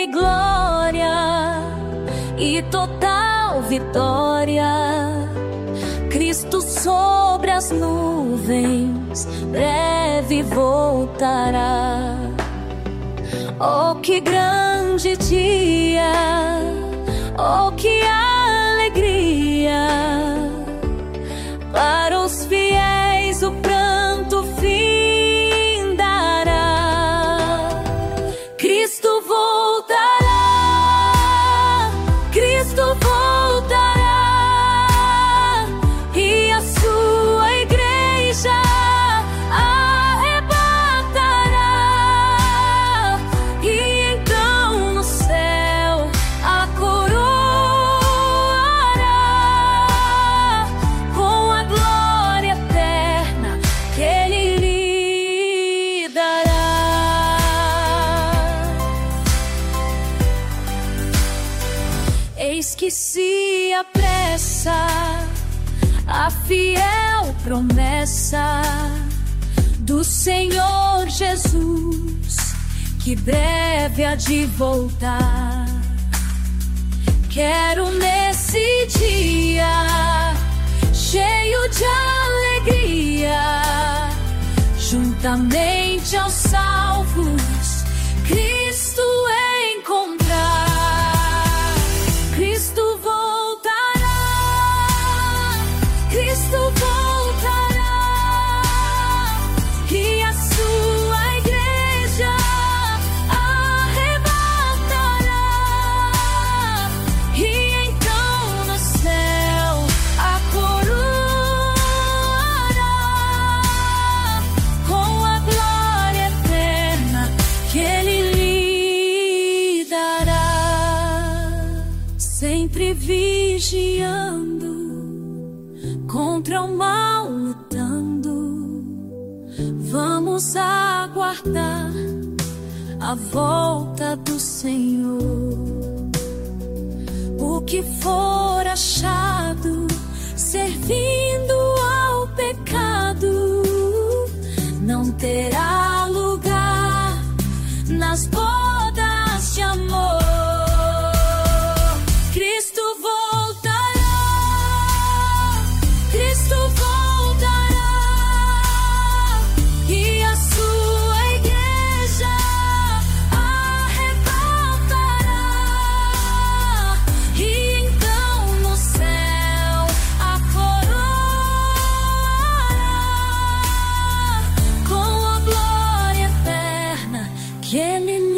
glória e total vitória. Cristo sobre as nuvens breve voltará. Oh, que grande dia! Oh, que alegria! Para os fiéis o pranto findará. Cristo voltará, Cristo voltará, e a sua igreja arrebatará. E então no céu a coroará com a glória eterna que Ele lhe dará. Eis que se apressa a fiel promessa do Senhor Jesus, que breve há de voltar. Quero nesse dia, cheio de alegria, juntamente aos salvos, Cristo encontrar. Cristo voltará, Cristo voltará, e a sua igreja arrebatará. E então no céu a coroará com a glória eterna que Ele lhe dará. Sempre vigiando, contra o mal lutando, vamos aguardar a volta do Senhor. O que for achado servindo ao pecado não terá lugar nas bodas de amor. Cristo voltará, Cristo voltará, e a sua igreja arrebatará. E então no céu a coroará com a glória eterna que Ele